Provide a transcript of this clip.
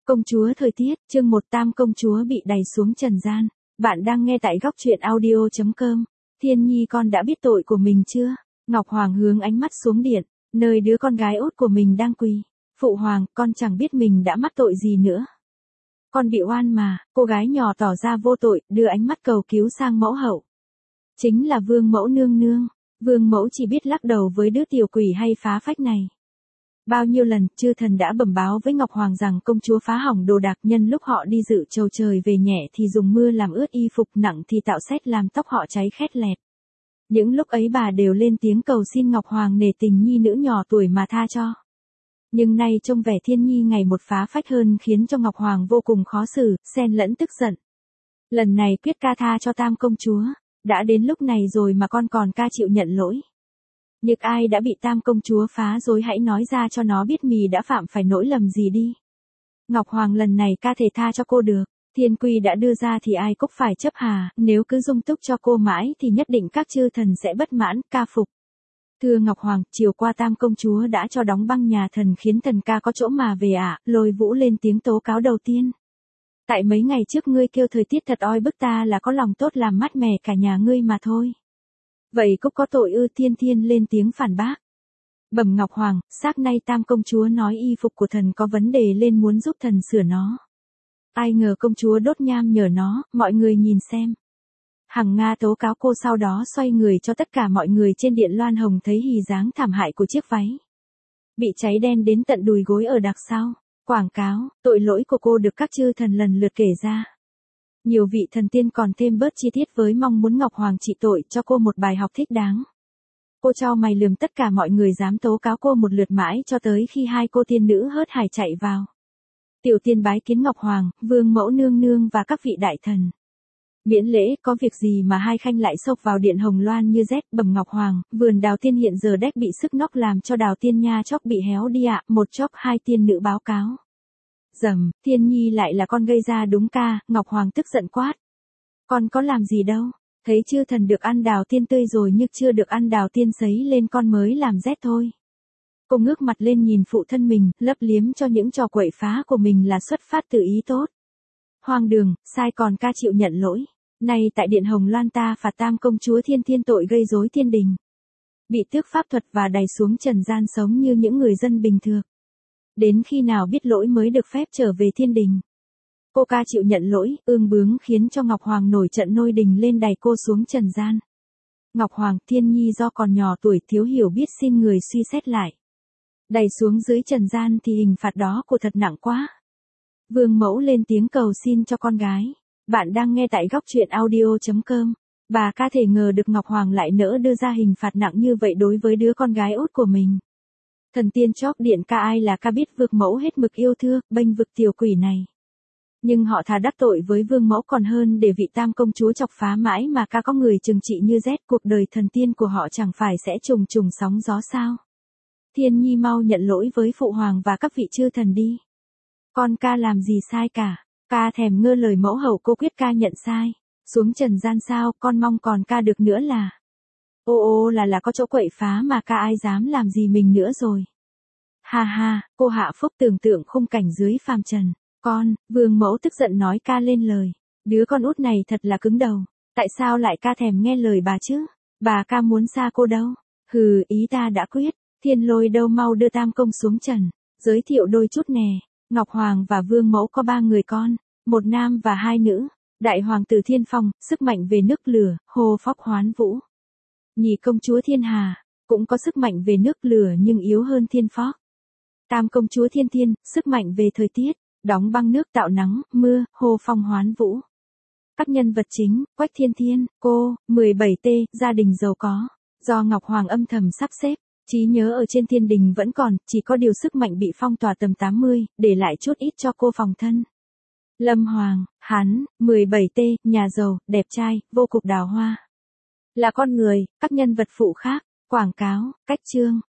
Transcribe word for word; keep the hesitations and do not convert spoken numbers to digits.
Công chúa thời tiết, chương một Tam công chúa bị đày xuống trần gian. Bạn đang nghe tại góc truyện audio chấm com. Thiên Nhi con đã biết tội của mình chưa? Ngọc Hoàng hướng ánh mắt xuống điện, nơi đứa con gái út của mình đang quỳ. Phụ hoàng, con chẳng biết mình đã mắc tội gì nữa. Con bị oan mà, cô gái nhỏ tỏ ra vô tội, đưa ánh mắt cầu cứu sang mẫu hậu. Chính là vương mẫu nương nương. Vương mẫu chỉ biết lắc đầu với đứa tiểu quỷ hay phá phách này. Bao nhiêu lần, chư thần đã bẩm báo với Ngọc Hoàng rằng công chúa phá hỏng đồ đạc, nhân lúc họ đi dự trầu trời về nhẹ thì dùng mưa làm ướt y phục, nặng thì tạo sét làm tóc họ cháy khét lẹt. Những lúc ấy bà đều lên tiếng cầu xin Ngọc Hoàng nể tình nhi nữ nhỏ tuổi mà tha cho. Nhưng nay trông vẻ Thiên Nhi ngày một phá phách hơn khiến cho Ngọc Hoàng vô cùng khó xử, xen lẫn tức giận. Lần này quyết ca tha cho Tam công chúa, đã đến lúc này rồi mà con còn ca chịu nhận lỗi. Nhưng ai đã bị Tam công chúa phá rối hãy nói ra cho nó biết mì đã phạm phải lỗi lầm gì đi. Ngọc Hoàng lần này ca thể tha cho cô được, thiên quy đã đưa ra thì ai cũng phải chấp hà, nếu cứ dung túc cho cô mãi thì nhất định các chư thần sẽ bất mãn, ca phục. Thưa Ngọc Hoàng, chiều qua Tam công chúa đã cho đóng băng nhà thần khiến thần ca có chỗ mà về ạ, à, Lôi Vũ lên tiếng tố cáo đầu tiên. Tại mấy ngày trước ngươi kêu thời tiết thật oi bức, ta là có lòng tốt làm mát mẻ cả nhà ngươi mà thôi. Vậy cũng có tội ư? Thiên Thiên lên tiếng phản bác. Bẩm Ngọc Hoàng, xác nay Tam công chúa nói y phục của thần có vấn đề lên muốn giúp thần sửa nó. Ai ngờ công chúa đốt nham nhở nó, mọi người nhìn xem. Hằng Nga tố cáo cô, sau đó xoay người cho tất cả mọi người trên điện loan hồng thấy hì dáng thảm hại của chiếc váy. Bị cháy đen đến tận đùi gối ở đằng sau. Quảng cáo, tội lỗi của cô được các chư thần lần lượt kể ra. Nhiều vị thần tiên còn thêm bớt chi tiết với mong muốn Ngọc Hoàng trị tội cho cô một bài học thích đáng. Cô cho mày lườm tất cả mọi người dám tố cáo cô một lượt mãi cho tới khi hai cô tiên nữ hớt hải chạy vào. Tiểu tiên bái kiến Ngọc Hoàng, vương mẫu nương nương và các vị đại thần. Miễn lễ, có việc gì mà hai khanh lại xộc vào điện hồng loan như rét? Bẩm Ngọc Hoàng, vườn đào tiên hiện giờ đách bị sức nóc làm cho đào tiên nha chóc bị héo đi ạ. Một chốc hai tiên nữ báo cáo. Dầm, Thiên Nhi lại là con gây ra đúng ca? Ngọc Hoàng tức giận quát. Con có làm gì đâu, thấy chư thần được ăn đào tiên tươi rồi nhưng chưa được ăn đào tiên sấy lên con mới làm rét thôi. Cô ngước mặt lên nhìn phụ thân mình, lấp liếm cho những trò quậy phá của mình là xuất phát từ ý tốt. Hoang đường, sai còn ca chịu nhận lỗi. Nay tại điện hồng loan ta phạt Tam công chúa Thiên Thiên tội gây rối thiên đình. Bị tước pháp thuật và đày xuống trần gian sống như những người dân bình thường. Đến khi nào biết lỗi mới được phép trở về thiên đình. Cô ca chịu nhận lỗi, ương bướng khiến cho Ngọc Hoàng nổi trận lôi đình lên đày cô xuống trần gian. Ngọc Hoàng, Thiên Nhi do còn nhỏ tuổi thiếu hiểu biết xin người suy xét lại. Đày xuống dưới trần gian thì hình phạt đó của thật nặng quá. Vương mẫu lên tiếng cầu xin cho con gái. Bạn đang nghe tại góc truyện audio chấm com. Bà ca thể ngờ được Ngọc Hoàng lại nỡ đưa ra hình phạt nặng như vậy đối với đứa con gái út của mình. Thần tiên chóp điện ca ai là ca biết vương mẫu hết mực yêu thương, bênh vực tiểu quỷ này. Nhưng họ thà đắc tội với vương mẫu còn hơn để vị Tam công chúa chọc phá mãi mà ca có người trừng trị như rét, cuộc đời thần tiên của họ chẳng phải sẽ trùng trùng sóng gió sao. Thiên Nhi mau nhận lỗi với phụ hoàng và các vị chư thần đi. Con ca làm gì sai cả, ca thèm ngơ lời mẫu hậu, cô quyết ca nhận sai. Xuống trần gian sao, con mong còn ca được nữa là. Ô ô là là có chỗ quậy phá mà ca ai dám làm gì mình nữa rồi. Ha ha, cô hạ phúc tưởng tượng khung cảnh dưới phàm trần. Con, vương mẫu tức giận nói ca lên lời. Đứa con út này thật là cứng đầu. Tại sao lại ca thèm nghe lời bà chứ? Bà ca muốn xa cô đâu? Hừ, ý ta đã quyết. Thiên Lôi đâu, mau đưa Tam công xuống trần. Giới thiệu đôi chút nè. Ngọc Hoàng và vương mẫu có ba người con. Một nam và hai nữ. Đại hoàng tử Thiên Phong, sức mạnh về nước lửa, Hồ Phóc Hoán Vũ. Nhị công chúa Thiên Hà, cũng có sức mạnh về nước lửa nhưng yếu hơn Thiên Phóc. Tam công chúa Thiên Thiên, sức mạnh về thời tiết, đóng băng nước tạo nắng, mưa, Hồ Phong Hoán Vũ. Các nhân vật chính, Quách Thiên Thiên, cô, mười bảy T, gia đình giàu có. Do Ngọc Hoàng âm thầm sắp xếp, trí nhớ ở trên thiên đình vẫn còn, chỉ có điều sức mạnh bị phong tỏa tầm tám mươi, để lại chút ít cho cô phòng thân. Lâm Hoàng, hắn, mười bảy T, nhà giàu, đẹp trai, vô cùng đào hoa. Là con người, các nhân vật phụ khác, quảng cáo, cách chương,